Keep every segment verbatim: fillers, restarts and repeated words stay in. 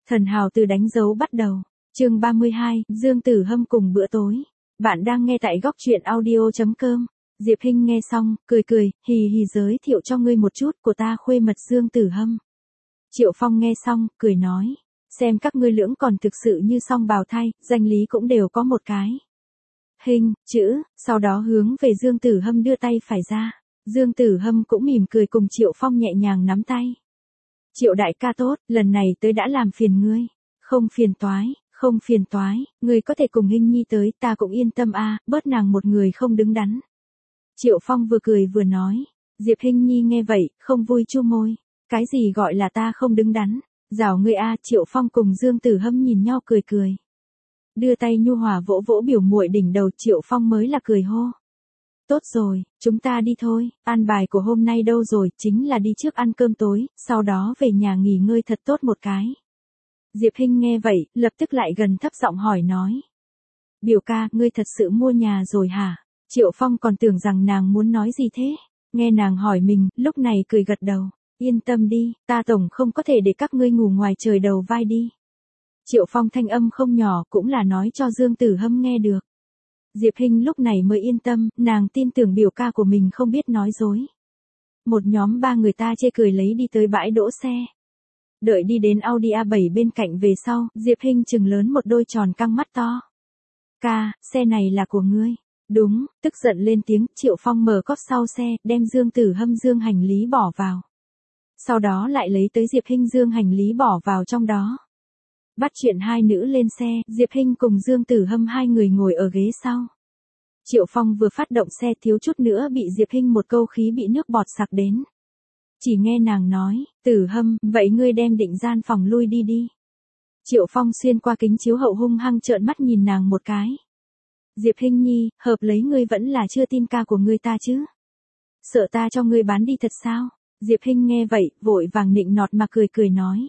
Thần hào từ đánh dấu bắt đầu. Chương ba mươi hai, Dương Tử Hâm cùng bữa tối. Bạn đang nghe tại góc truyện audio chấm com. Diệp Hinh nghe xong, cười cười, hì hì giới thiệu cho ngươi một chút, của ta khuê mật Dương Tử Hâm. Triệu Phong nghe xong, cười nói, xem các ngươi lưỡng còn thực sự như song bào thai, danh lý cũng đều có một cái. Hinh, chữ, sau đó hướng về Dương Tử Hâm đưa tay phải ra. Dương Tử Hâm cũng mỉm cười cùng Triệu Phong nhẹ nhàng nắm tay. Triệu đại ca tốt, lần này tới đã làm phiền ngươi. Không phiền toái, không phiền toái, ngươi có thể cùng Hinh Nhi tới, ta cũng yên tâm a, bớt nàng một người không đứng đắn. Triệu Phong vừa cười vừa nói. Diệp Hinh Nhi nghe vậy, không vui chu môi. Cái gì gọi là ta không đứng đắn? Rảo ngươi a, Triệu Phong cùng Dương Tử Hâm nhìn nhau cười cười. Đưa tay nhu hòa vỗ vỗ biểu muội đỉnh đầu, Triệu Phong mới là cười hô. Tốt rồi, chúng ta đi thôi, an bài của hôm nay đâu rồi, chính là đi trước ăn cơm tối, sau đó về nhà nghỉ ngơi thật tốt một cái. Diệp Hinh nghe vậy, lập tức lại gần thấp giọng hỏi nói. Biểu ca, ngươi thật sự mua nhà rồi hả? Triệu Phong còn tưởng rằng nàng muốn nói gì thế? Nghe nàng hỏi mình, lúc này cười gật đầu. Yên tâm đi, ta tổng không có thể để các ngươi ngủ ngoài trời đầu vai đi. Triệu Phong thanh âm không nhỏ cũng là nói cho Dương Tử Hâm nghe được. Diệp Hinh lúc này mới yên tâm, nàng tin tưởng biểu ca của mình không biết nói dối. Một nhóm ba người ta chê cười lấy đi tới bãi đỗ xe. Đợi đi đến Audi a bảy bên cạnh về sau, Diệp Hinh trừng lớn một đôi tròn căng mắt to. Ca, xe này là của ngươi. Đúng, tức giận lên tiếng, Triệu Phong mở cốp sau xe, đem Dương Tử Hâm dương hành lý bỏ vào. Sau đó lại lấy tới Diệp Hinh dương hành lý bỏ vào trong đó. Bắt chuyện hai nữ lên xe, Diệp Hinh cùng Dương Tử Hâm hai người ngồi ở ghế sau. Triệu Phong vừa phát động xe thiếu chút nữa bị Diệp Hinh một câu khí bị nước bọt sặc đến. Chỉ nghe nàng nói, Tử Hâm, vậy ngươi đem định gian phòng lui đi đi. Triệu Phong xuyên qua kính chiếu hậu hung hăng trợn mắt nhìn nàng một cái. Diệp Hinh Nhi, hợp lấy ngươi vẫn là chưa tin ca của ngươi ta chứ. Sợ ta cho ngươi bán đi thật sao? Diệp Hinh nghe vậy, vội vàng nịnh nọt mà cười cười nói.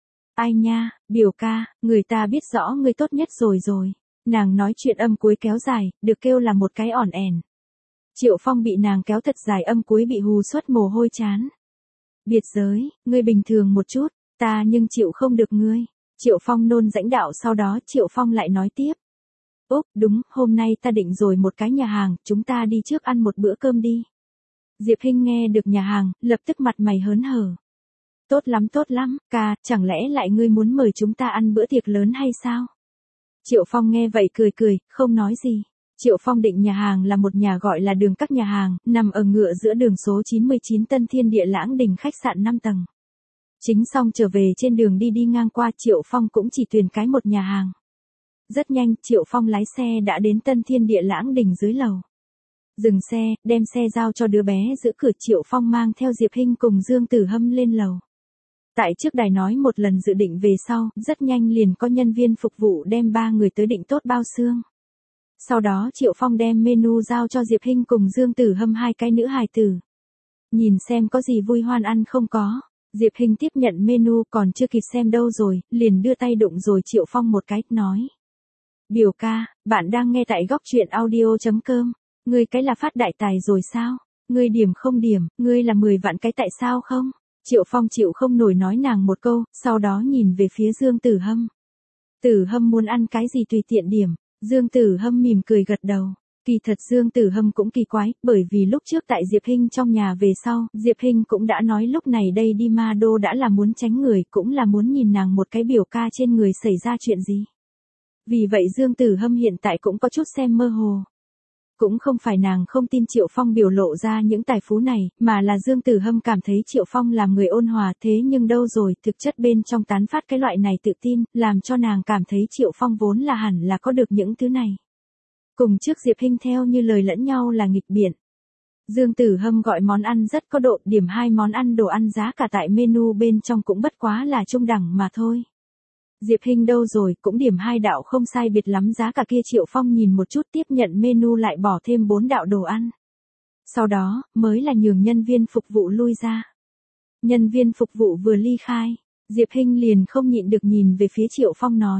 Ai nha, biểu ca, người ta biết rõ ngươi tốt nhất rồi rồi. Nàng nói chuyện âm cuối kéo dài, được kêu là một cái ỏn ẻn. Triệu Phong bị nàng kéo thật dài âm cuối bị hù suốt mồ hôi chán. Biệt giới, ngươi bình thường một chút, ta nhưng chịu không được ngươi. Triệu Phong nôn rãnh đạo, sau đó Triệu Phong lại nói tiếp. Úp, đúng, hôm nay ta định rồi một cái nhà hàng, chúng ta đi trước ăn một bữa cơm đi. Diệp Hinh nghe được nhà hàng, lập tức mặt mày hớn hở. Tốt lắm tốt lắm, ca, chẳng lẽ lại ngươi muốn mời chúng ta ăn bữa tiệc lớn hay sao? Triệu Phong nghe vậy cười cười, không nói gì. Triệu Phong định nhà hàng là một nhà gọi là Đường Các Nhà Hàng, nằm ở ngựa giữa đường số chín mươi chín Tân Thiên Địa Lãng Đình khách sạn năm tầng. Chính xong trở về trên đường đi đi ngang qua, Triệu Phong cũng chỉ tuyển cái một nhà hàng. Rất nhanh, Triệu Phong lái xe đã đến Tân Thiên Địa Lãng Đình dưới lầu. Dừng xe, đem xe giao cho đứa bé giữ cửa, Triệu Phong mang theo Diệp Hinh cùng Dương Tử Hâm lên lầu. Tại trước đài nói một lần dự định về sau, rất nhanh liền có nhân viên phục vụ đem ba người tới định tốt bao xương. Sau đó Triệu Phong đem menu giao cho Diệp Hinh cùng Dương Tử Hâm hai cái nữ hài tử. Nhìn xem có gì vui hoan ăn không có. Diệp Hinh tiếp nhận menu còn chưa kịp xem đâu rồi, liền đưa tay đụng rồi Triệu Phong một cái, nói. Biểu ca, bạn đang nghe tại góc truyện audio chấm com. Ngươi cái là phát đại tài rồi sao? Ngươi điểm không điểm, ngươi là mười vạn cái tại sao không? Triệu Phong chịu không nổi nói nàng một câu, sau đó nhìn về phía Dương Tử Hâm. Tử Hâm muốn ăn cái gì tùy tiện điểm. Dương Tử Hâm mỉm cười gật đầu. Kỳ thật Dương Tử Hâm cũng kỳ quái, bởi vì lúc trước tại Diệp Hinh trong nhà về sau, Diệp Hinh cũng đã nói lúc này đây đi Ma Đô đã là muốn tránh người, cũng là muốn nhìn nàng một cái biểu ca trên người xảy ra chuyện gì. Vì vậy Dương Tử Hâm hiện tại cũng có chút xem mơ hồ. Cũng không phải nàng không tin Triệu Phong biểu lộ ra những tài phú này, mà là Dương Tử Hâm cảm thấy Triệu Phong làm người ôn hòa, thế nhưng đâu rồi, thực chất bên trong tán phát cái loại này tự tin, làm cho nàng cảm thấy Triệu Phong vốn là hẳn là có được những thứ này. Cùng trước Diệp Hinh theo như lời lẫn nhau là nghịch biện. Dương Tử Hâm gọi món ăn rất có độ, điểm hai món ăn đồ ăn giá cả tại menu bên trong cũng bất quá là trung đẳng mà thôi. Diệp Hinh đâu rồi, cũng điểm hai đạo không sai biệt lắm giá cả kia, Triệu Phong nhìn một chút tiếp nhận menu lại bỏ thêm bốn đạo đồ ăn. Sau đó, mới là nhường nhân viên phục vụ lui ra. Nhân viên phục vụ vừa ly khai, Diệp Hinh liền không nhịn được nhìn về phía Triệu Phong nói.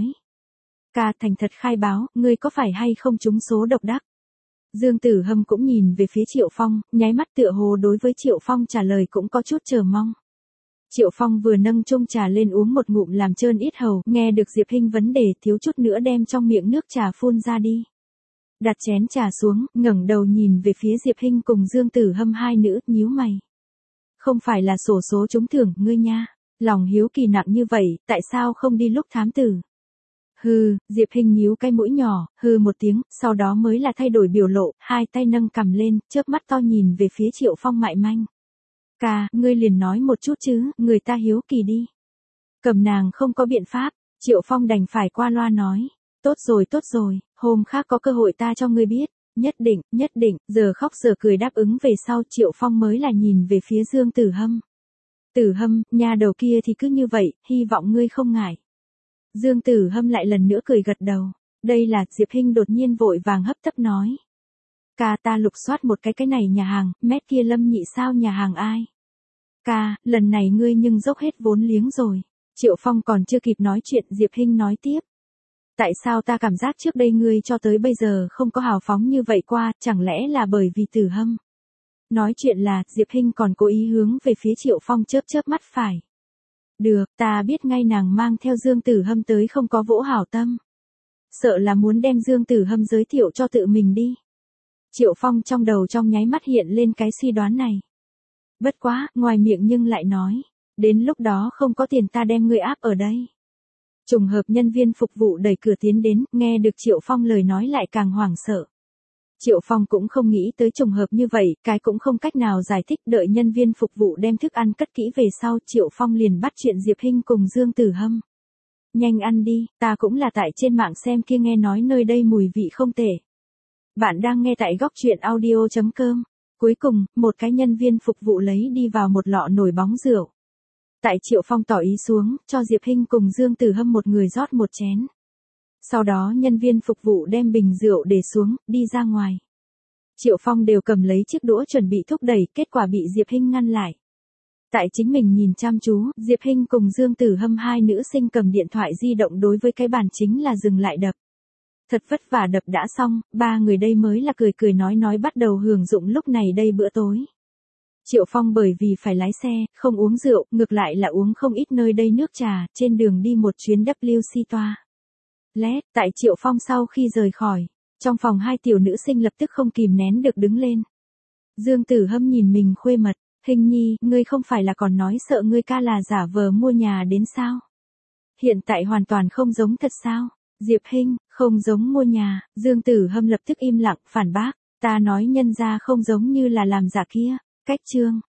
Ca, thành thật khai báo, ngươi có phải hay không trúng số độc đắc? Dương Tử Hâm cũng nhìn về phía Triệu Phong, nháy mắt tựa hồ đối với Triệu Phong trả lời cũng có chút chờ mong. Triệu Phong vừa nâng chung trà lên uống một ngụm làm trơn yết hầu, nghe được Diệp Hinh vấn đề thiếu chút nữa đem trong miệng nước trà phun ra đi. Đặt chén trà xuống, ngẩng đầu nhìn về phía Diệp Hinh cùng Dương Tử Hâm hai nữ, nhíu mày. Không phải là xổ số trúng thưởng, ngươi nha. Lòng hiếu kỳ nặng như vậy, tại sao không đi lúc thám tử? Hừ, Diệp Hinh nhíu cái mũi nhỏ, hừ một tiếng, sau đó mới là thay đổi biểu lộ, hai tay nâng cằm lên, chớp mắt to nhìn về phía Triệu Phong mại manh. Ca, ngươi liền nói một chút chứ, người ta hiếu kỳ đi. Cầm nàng không có biện pháp, Triệu Phong đành phải qua loa nói. Tốt rồi tốt rồi, hôm khác có cơ hội ta cho ngươi biết. Nhất định, nhất định, giờ khóc giờ cười đáp ứng về sau Triệu Phong mới là nhìn về phía Dương Tử Hâm. Tử Hâm, nhà đầu kia thì cứ như vậy, hy vọng ngươi không ngại. Dương Tử Hâm lại lần nữa cười gật đầu. Đây là, Diệp Hinh đột nhiên vội vàng hấp tấp nói. Ca, ta lục soát một cái cái này nhà hàng, mét kia Lâm Nhị sao nhà hàng ai? Ca, lần này ngươi nhưng dốc hết vốn liếng rồi. Triệu Phong còn chưa kịp nói chuyện, Diệp Hinh nói tiếp. Tại sao ta cảm giác trước đây ngươi cho tới bây giờ không có hào phóng như vậy qua, chẳng lẽ là bởi vì Tử Hâm? Nói chuyện là, Diệp Hinh còn cố ý hướng về phía Triệu Phong chớp chớp mắt phải. Được, ta biết ngay nàng mang theo Dương Tử Hâm tới không có vỗ hảo tâm. Sợ là muốn đem Dương Tử Hâm giới thiệu cho tự mình đi. Triệu Phong trong đầu trong nháy mắt hiện lên cái suy đoán này. Bất quá, ngoài miệng nhưng lại nói. Đến lúc đó không có tiền ta đem ngươi áp ở đây. Trùng hợp nhân viên phục vụ đẩy cửa tiến đến, nghe được Triệu Phong lời nói lại càng hoảng sợ. Triệu Phong cũng không nghĩ tới trùng hợp như vậy, cái cũng không cách nào giải thích, đợi nhân viên phục vụ đem thức ăn cất kỹ về sau, Triệu Phong liền bắt chuyện Diệp Hinh cùng Dương Tử Hâm. Nhanh ăn đi, ta cũng là tại trên mạng xem kia nghe nói nơi đây mùi vị không tệ. Bạn đang nghe tại góc truyện audio chấm com. Cuối cùng, một cái nhân viên phục vụ lấy đi vào một lọ nồi bóng rượu. Tại Triệu Phong tỏ ý xuống, cho Diệp Hinh cùng Dương Tử Hâm một người rót một chén. Sau đó nhân viên phục vụ đem bình rượu để xuống, đi ra ngoài. Triệu Phong đều cầm lấy chiếc đũa chuẩn bị thúc đẩy, kết quả bị Diệp Hinh ngăn lại. Tại chính mình nhìn chăm chú, Diệp Hinh cùng Dương Tử Hâm hai nữ sinh cầm điện thoại di động đối với cái bàn chính là dừng lại đập. Thật vất vả đập đã xong, ba người đây mới là cười cười nói nói bắt đầu hưởng dụng lúc này đây bữa tối. Triệu Phong bởi vì phải lái xe, không uống rượu, ngược lại là uống không ít nơi đây nước trà, trên đường đi một chuyến W C toa. Lét, tại Triệu Phong sau khi rời khỏi, trong phòng hai tiểu nữ sinh lập tức không kìm nén được đứng lên. Dương Tử Hâm nhìn mình khuê mật, Hinh nhi, ngươi không phải là còn nói sợ ngươi ca là giả vờ mua nhà đến sao? Hiện tại hoàn toàn không giống thật sao? Diệp Hinh, không giống mua nhà, Dương Tử Hâm lập tức im lặng, phản bác, ta nói nhân ra không giống như là làm giả kia, cách chương.